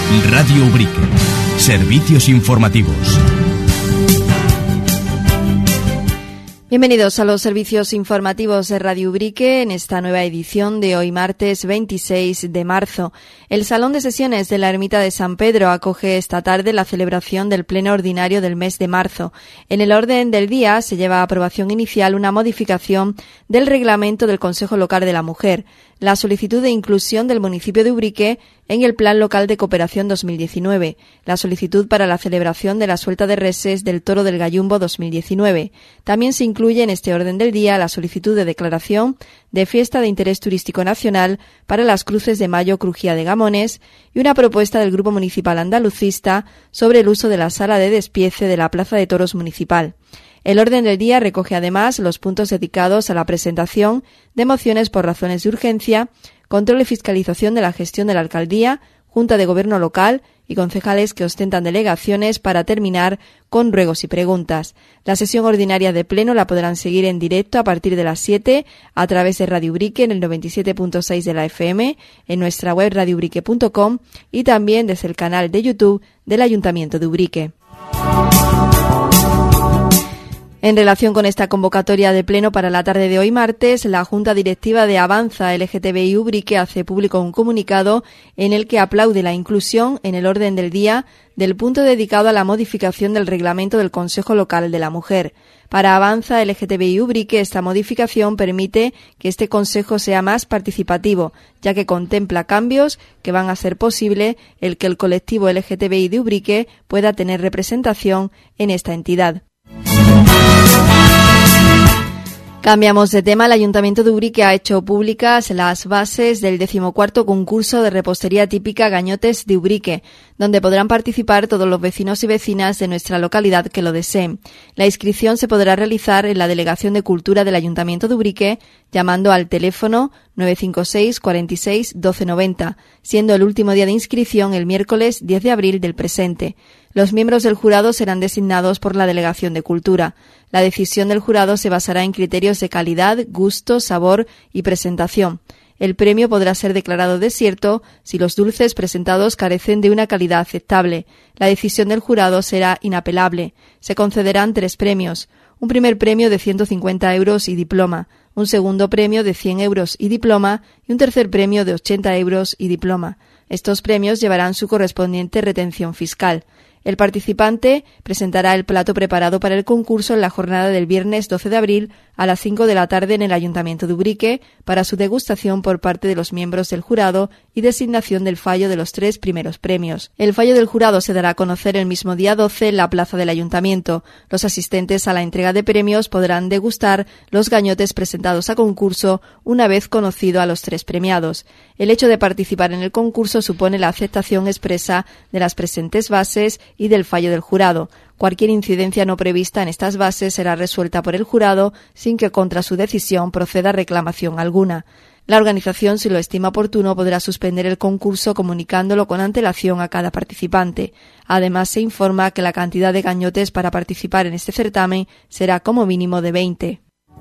Radio Ubrique. Servicios informativos. Bienvenidos a los servicios informativos de Radio Ubrique en esta nueva edición de hoy martes 26 de marzo. El Salón de Sesiones de la Ermita de San Pedro acoge esta tarde la celebración del Pleno Ordinario del mes de marzo. En el orden del día se lleva a aprobación inicial una modificación del reglamento del Consejo Local de la Mujer, la solicitud de inclusión del municipio de Ubrique en el Plan Local de Cooperación 2019, la solicitud para la celebración de la suelta de reses del Toro del Gallumbo 2019. También se incluye en este orden del día la solicitud de declaración de fiesta de interés turístico nacional para las Cruces de Mayo Crujía de Gamones y una propuesta del Grupo Municipal Andalucista sobre el uso de la sala de despiece de la Plaza de Toros Municipal. El orden del día recoge además los puntos dedicados a la presentación de mociones por razones de urgencia, control y fiscalización de la gestión de la alcaldía, Junta de Gobierno local y concejales que ostentan delegaciones para terminar con ruegos y preguntas. La sesión ordinaria de pleno la podrán seguir en directo a partir de las 7 a través de Radio Ubrique en el 97.6 de la FM, en nuestra web radioubrique.com y también desde el canal de YouTube del Ayuntamiento de Ubrique. En relación con esta convocatoria de pleno para la tarde de hoy martes, la Junta Directiva de Avanza LGTBI Ubrique hace público un comunicado en el que aplaude la inclusión en el orden del día del punto dedicado a la modificación del reglamento del Consejo Local de la Mujer. Para Avanza LGTBI Ubrique, esta modificación permite que este consejo sea más participativo, ya que contempla cambios que van a hacer posible el que el colectivo LGTBI de Ubrique pueda tener representación en esta entidad. Cambiamos de tema. El Ayuntamiento de Ubrique ha hecho públicas las bases del 14º concurso de repostería típica Gañotes de Ubrique, donde podrán participar todos los vecinos y vecinas de nuestra localidad que lo deseen. La inscripción se podrá realizar en la Delegación de Cultura del Ayuntamiento de Ubrique llamando al teléfono 956 46 1290, siendo el último día de inscripción el miércoles 10 de abril del presente. Los miembros del jurado serán designados por la Delegación de Cultura. La decisión del jurado se basará en criterios de calidad, gusto, sabor y presentación. El premio podrá ser declarado desierto si los dulces presentados carecen de una calidad aceptable. La decisión del jurado será inapelable. Se concederán 3 premios. Un primer premio de 150 euros y diploma, un segundo premio de 100 euros y diploma y un tercer premio de 80 euros y diploma. Estos premios llevarán su correspondiente retención fiscal. El participante presentará el plato preparado para el concurso en la jornada del viernes 12 de abril a las 5 de la tarde en el Ayuntamiento de Ubrique para su degustación por parte de los miembros del jurado y designación del fallo de los 3 primeros premios. El fallo del jurado se dará a conocer el mismo día 12 en la plaza del Ayuntamiento. Los asistentes a la entrega de premios podrán degustar los gañotes presentados a concurso una vez conocido a los 3 premiados. El hecho de participar en el concurso supone la aceptación expresa de las presentes bases y del fallo del jurado. Cualquier incidencia no prevista en estas bases será resuelta por el jurado sin que contra su decisión proceda reclamación alguna. La organización, si lo estima oportuno, podrá suspender el concurso comunicándolo con antelación a cada participante. Además, se informa que la cantidad de gañotes para participar en este certamen será como mínimo de 20.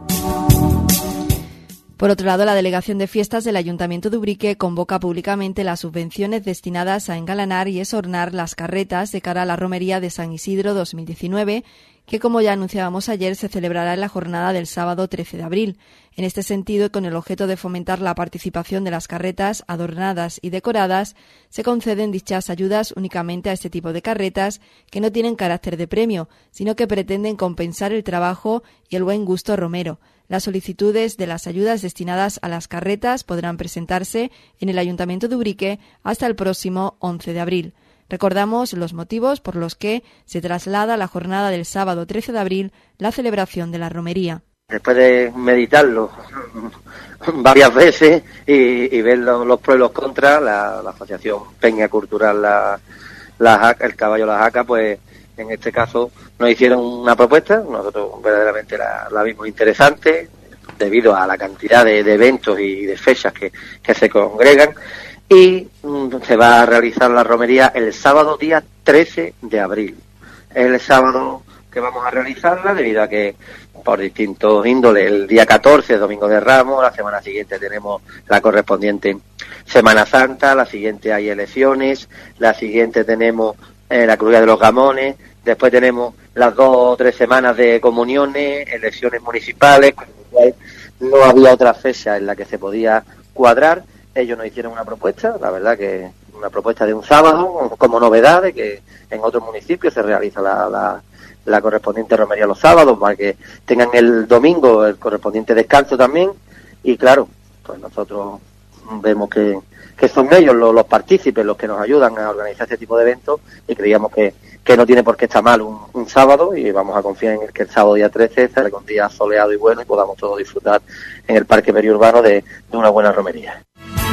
Por otro lado, la Delegación de Fiestas del Ayuntamiento de Ubrique convoca públicamente las subvenciones destinadas a engalanar y esornar las carretas de cara a la Romería de San Isidro 2019, que, como ya anunciábamos ayer, se celebrará en la jornada del sábado 13 de abril. En este sentido, y con el objeto de fomentar la participación de las carretas adornadas y decoradas, se conceden dichas ayudas únicamente a este tipo de carretas que no tienen carácter de premio, sino que pretenden compensar el trabajo y el buen gusto romero. Las solicitudes de las ayudas destinadas a las carretas podrán presentarse en el Ayuntamiento de Ubrique hasta el próximo 11 de abril. Recordamos los motivos por los que se traslada a la jornada del sábado 13 de abril la celebración de la romería. Después de meditarlo varias veces y ver los pros y los contras, la Asociación Peña Cultural La Jaca, el Caballo La Jaca, pues en este caso nos hicieron una propuesta. Nosotros verdaderamente la vimos interesante debido a la cantidad de eventos y de fechas que se congregan, y se va a realizar la romería el sábado día 13 de abril. El sábado que vamos a realizarla, debido a que por distintos índoles, el día 14 es Domingo de Ramos, la semana siguiente tenemos la correspondiente Semana Santa, la siguiente hay elecciones, la siguiente tenemos la Crujía de los Gamones, después tenemos las 2 o 3 semanas de comuniones, elecciones municipales, con lo cual no había otra fecha en la que se podía cuadrar. Ellos nos hicieron una propuesta, la verdad que una propuesta de un sábado, como novedad, de que en otros municipios se realiza la correspondiente romería los sábados, para que tengan el domingo el correspondiente descanso también. Y claro, pues nosotros vemos que son ellos los partícipes los que nos ayudan a organizar este tipo de eventos, y creíamos que no tiene por qué estar mal un sábado, y vamos a confiar en que el sábado día 13 será un día soleado y bueno, y podamos todos disfrutar en el parque periurbano de una buena romería.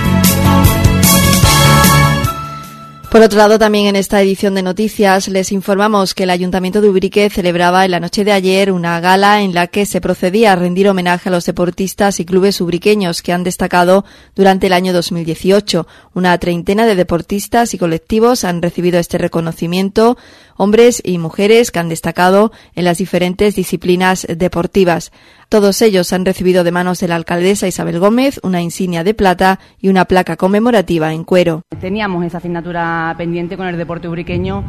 Por otro lado, también en esta edición de noticias les informamos que el Ayuntamiento de Ubrique celebraba en la noche de ayer una gala en la que se procedía a rendir homenaje a los deportistas y clubes ubriqueños que han destacado durante el año 2018. Una treintena de deportistas y colectivos han recibido este reconocimiento, hombres y mujeres que han destacado en las diferentes disciplinas deportivas. Todos ellos han recibido de manos de la alcaldesa Isabel Gómez una insignia de plata y una placa conmemorativa en cuero. Teníamos esa asignatura pendiente con el deporte ubriqueño,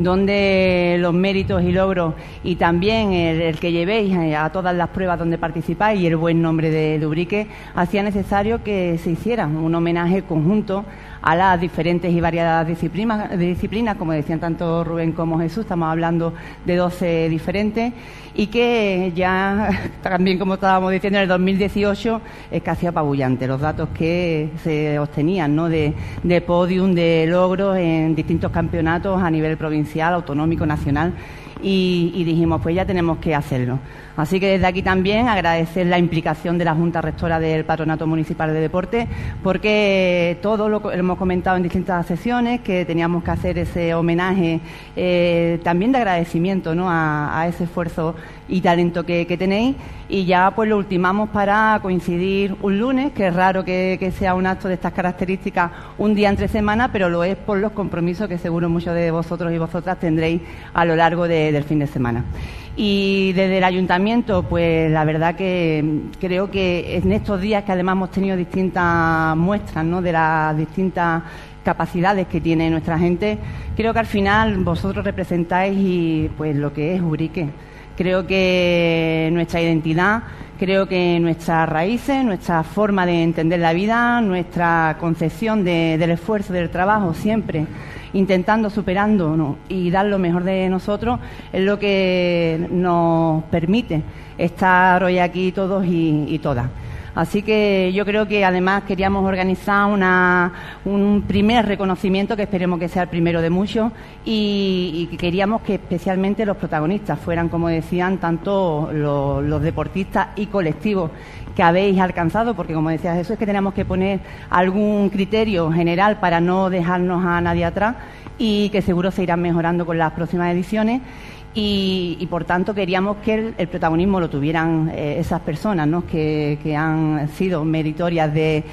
donde los méritos y logros, y también el que llevéis a todas las pruebas donde participáis, y el buen nombre de Ubrique, hacía necesario que se hiciera un homenaje conjunto a las diferentes y variadas disciplinas, como decían tanto Rubén como Jesús. Estamos hablando de 12 diferentes, y que ya también, como estábamos diciendo, en el 2018 es casi apabullante los datos que se obtenían, ¿no?, de podium, de logros en distintos campeonatos a nivel provincial, autonómico, nacional. Y dijimos, pues ya tenemos que hacerlo. Así que desde aquí también agradecer la implicación de la Junta Rectora del Patronato Municipal de Deporte, porque todo lo hemos comentado en distintas sesiones, que teníamos que hacer ese homenaje también de agradecimiento, ¿no?, a ese esfuerzo y talento que tenéis, y ya pues lo ultimamos para coincidir un lunes, que es raro que sea un acto de estas características un día entre semana, pero lo es por los compromisos que seguro muchos de vosotros y vosotras tendréis a lo largo del fin de semana. Y desde el Ayuntamiento, pues la verdad que creo que en estos días, que además hemos tenido distintas muestras, ¿no?, de las distintas capacidades que tiene nuestra gente, creo que al final vosotros representáis pues lo que es Ubrique. Creo que nuestra identidad, creo que nuestras raíces, nuestra forma de entender la vida, nuestra concepción del esfuerzo, del trabajo, siempre intentando, superando, ¿no?, y dar lo mejor de nosotros, es lo que nos permite estar hoy aquí todos y todas. Así que yo creo que además queríamos organizar un primer reconocimiento, que esperemos que sea el primero de muchos, y queríamos que especialmente los protagonistas fueran, como decían, tanto los deportistas y colectivos que habéis alcanzado, porque como decía Jesús, es que tenemos que poner algún criterio general para no dejarnos a nadie atrás, y que seguro se irán mejorando con las próximas ediciones. Y por tanto queríamos que el protagonismo lo tuvieran esas personas, ¿no?, que han sido meritorias de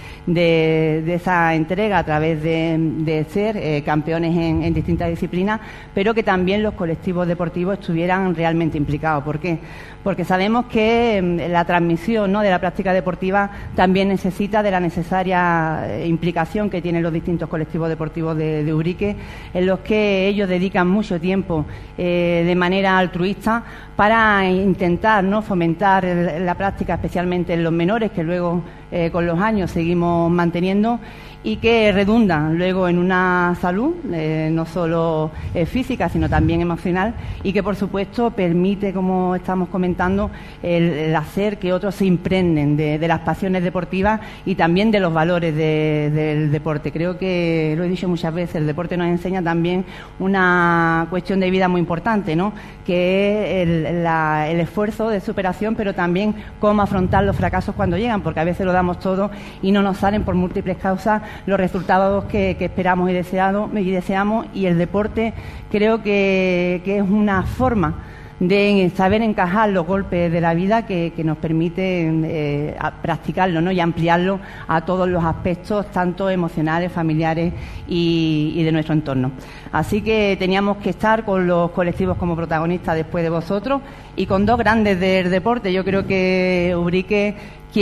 esa entrega a través de ser campeones en distintas disciplinas, pero que también los colectivos deportivos estuvieran realmente implicados. ¿Por qué? Porque sabemos que la transmisión, ¿no?, de la práctica deportiva también necesita de la necesaria implicación que tienen los distintos colectivos deportivos de Ubrique, en los que ellos dedican mucho tiempo de manera altruista para intentar, ¿no?, fomentar la práctica, especialmente en los menores, que luego con los años seguimos manteniendo, y que redundan luego en una salud no solo física, sino también emocional, y que por supuesto permite, como estamos comentando, el hacer que otros se impregnen de las pasiones deportivas y también de los valores del deporte. Creo que, lo he dicho muchas veces, el deporte nos enseña también una cuestión de vida muy importante, ¿no?, que es el esfuerzo de superación, pero también cómo afrontar los fracasos cuando llegan, porque a veces lo damos todo y no nos salen por múltiples causas los resultados que esperamos y deseamos, y el deporte creo que es una forma de saber encajar los golpes de la vida que nos permiten practicarlo, ¿no? Y ampliarlo a todos los aspectos, tanto emocionales, familiares y de nuestro entorno. Así que teníamos que estar con los colectivos como protagonistas después de vosotros y con dos grandes del deporte. Yo creo que Ubrique,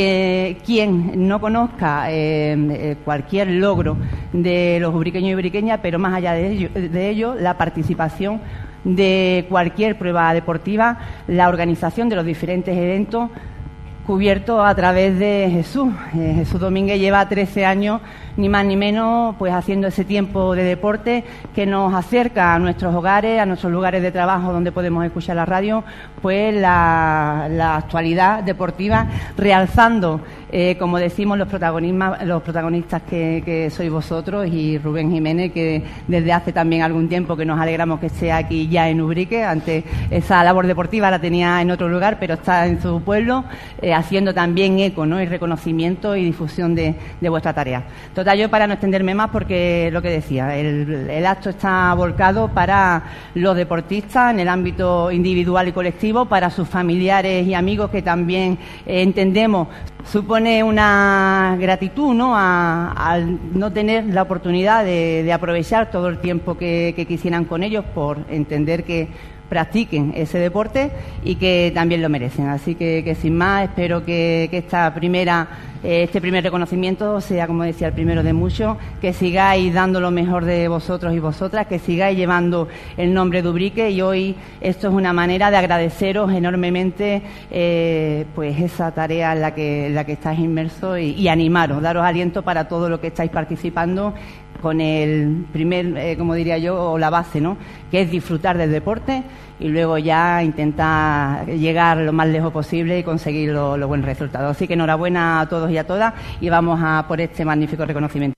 quien no conozca cualquier logro de los ubriqueños y ubriqueñas, pero más allá de ello, la participación de cualquier prueba deportiva, la organización de los diferentes eventos cubiertos a través de Jesús. Jesús Domínguez lleva 13 años, ni más ni menos, pues haciendo ese tiempo de deporte que nos acerca a nuestros hogares, a nuestros lugares de trabajo donde podemos escuchar la radio, pues la actualidad deportiva, realzando, como decimos, los protagonistas que sois vosotros y Rubén Jiménez, que desde hace también algún tiempo que nos alegramos que esté aquí ya en Ubrique. Antes esa labor deportiva la tenía en otro lugar, pero está en su pueblo, haciendo también eco, ¿no? Y reconocimiento y difusión de vuestra tarea. Total, yo para no extenderme más, porque lo que decía, el acto está volcado para los deportistas en el ámbito individual y colectivo, para sus familiares y amigos, que también entendemos supone una gratitud, ¿no?, al no tener la oportunidad de aprovechar todo el tiempo que quisieran con ellos, por entender que practiquen ese deporte y que también lo merecen. Así que sin más, espero que este primer reconocimiento sea, como decía, el primero de muchos, que sigáis dando lo mejor de vosotros y vosotras, que sigáis llevando el nombre de Ubrique, y hoy esto es una manera de agradeceros enormemente pues esa tarea en la que estáis inmersos y animaros, daros aliento para todo lo que estáis participando, con el primer, como diría yo, o la base, ¿no?, que es disfrutar del deporte y luego ya intentar llegar lo más lejos posible y conseguir los buenos resultados. Así que enhorabuena a todos y a todas, y vamos a por este magnífico reconocimiento.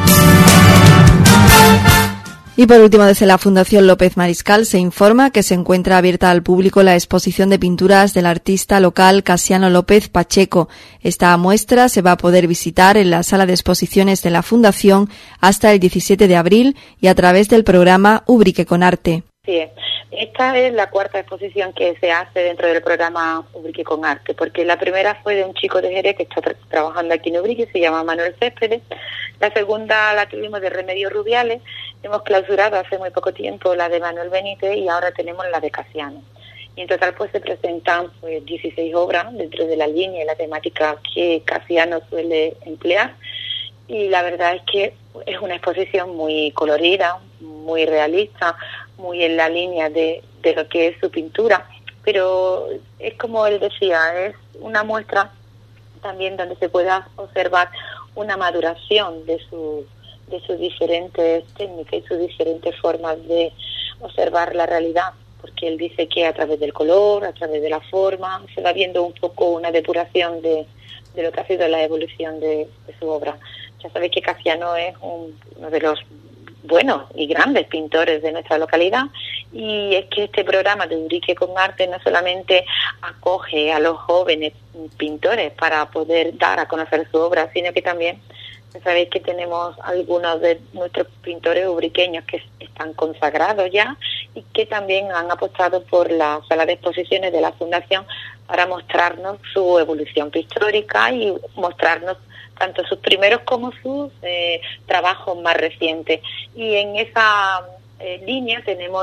Y por último, desde la Fundación López Mariscal se informa que se encuentra abierta al público la exposición de pinturas del artista local Casiano López Pacheco. Esta muestra se va a poder visitar en la sala de exposiciones de la Fundación hasta el 17 de abril y a través del programa Ubrique con Arte. Sí, esta es la cuarta exposición que se hace dentro del programa Ubrique con Arte, porque la primera fue de un chico de Jerez que está trabajando aquí en Ubrique, se llama Manuel Céspedes. La segunda la tuvimos de Remedios Rubiales. Hemos clausurado hace muy poco tiempo la de Manuel Benítez y ahora tenemos la de Casiano. Y en total pues se presentan 16 obras dentro de la línea y la temática que Casiano suele emplear. Y la verdad es que es una exposición muy colorida, muy realista, muy en la línea de lo que es su pintura, pero es como él decía, es una muestra también donde se pueda observar una maduración de sus diferentes técnicas y sus diferentes formas de observar la realidad, porque él dice que a través del color, a través de la forma, se va viendo un poco una depuración de lo que ha sido la evolución de su obra. Ya sabéis que Casiano es uno de los buenos y grandes pintores de nuestra localidad, y es que este programa de Ubrique con Arte no solamente acoge a los jóvenes pintores para poder dar a conocer su obra, sino que también sabéis que tenemos algunos de nuestros pintores ubriqueños que están consagrados ya y que también han apostado por la sala de exposiciones de la Fundación para mostrarnos su evolución pictórica y mostrarnos tanto sus primeros como sus trabajos más recientes. Y en esa línea tenemos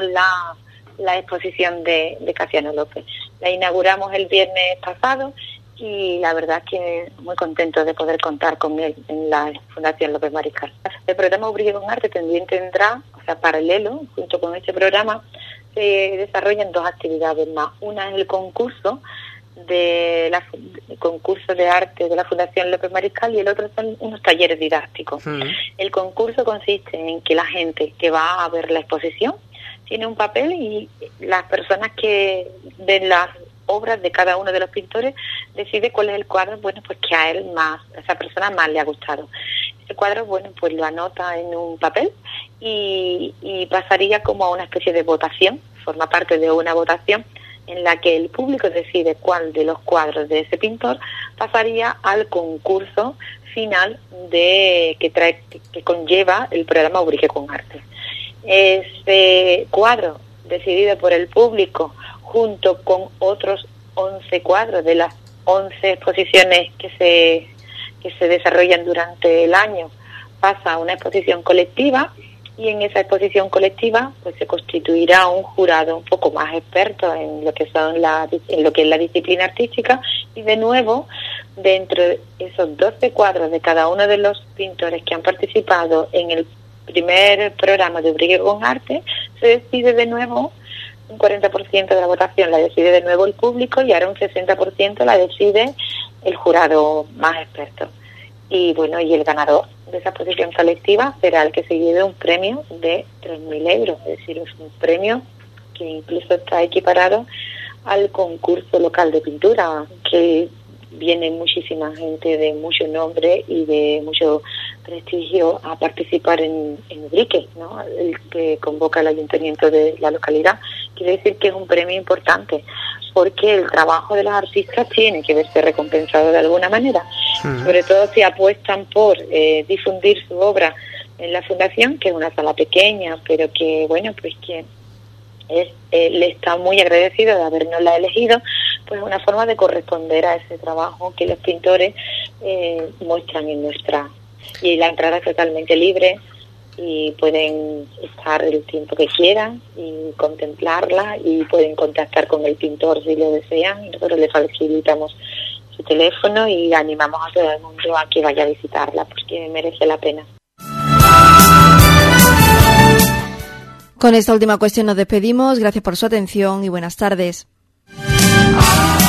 la exposición de Casiano López. La inauguramos el viernes pasado y la verdad es que muy contento de poder contar con él en la Fundación López Mariscal. El programa Ubrique con Arte también tendrá, paralelo, junto con este programa, se desarrollan dos actividades más. Una es el concurso de concurso de arte de la Fundación López Mariscal, y el otro son unos talleres didácticos. El concurso consiste en que la gente que va a ver la exposición tiene un papel y las personas que ven las obras de cada uno de los pintores decide cuál es el cuadro, pues que a esa persona más le ha gustado. Ese cuadro, pues lo anota en un papel y pasaría como a una especie de votación, forma parte de una votación en la que el público decide cuál de los cuadros de ese pintor pasaría al concurso final que conlleva el programa Ubrique con Arte. Ese cuadro decidido por el público junto con otros 11 cuadros de las 11 exposiciones que se desarrollan durante el año, pasa a una exposición colectiva, y en esa exposición colectiva pues se constituirá un jurado un poco más experto en lo que es la disciplina artística, y de nuevo, dentro de esos 12 cuadros de cada uno de los pintores que han participado en el primer programa de Ubrique con Arte, se decide de nuevo. Un 40% de la votación la decide de nuevo el público, y ahora un 60% la decide el jurado más experto. Y bueno, y el ganador de esa exposición colectiva será el que se lleve un premio de 3.000 euros. Es decir, es un premio que incluso está equiparado al concurso local de pintura, que viene muchísima gente de mucho nombre y de mucho prestigio a participar en Ubrique, ¿no? El que convoca el ayuntamiento de la localidad. Quiere decir que es un premio importante, porque el trabajo de los artistas tiene que verse recompensado de alguna manera, sobre todo si apuestan por difundir su obra en la fundación, que es una sala pequeña, pero que, bueno, pues que le está muy agradecido de habernosla elegido, pues una forma de corresponder a ese trabajo que los pintores muestran en nuestra. Y la entrada es totalmente libre, y pueden estar el tiempo que quieran y contemplarla, y pueden contactar con el pintor si lo desean, y nosotros les facilitamos su teléfono y animamos a todo el mundo a que vaya a visitarla, porque merece la pena. Con esta última cuestión nos despedimos. Gracias por su atención y buenas tardes.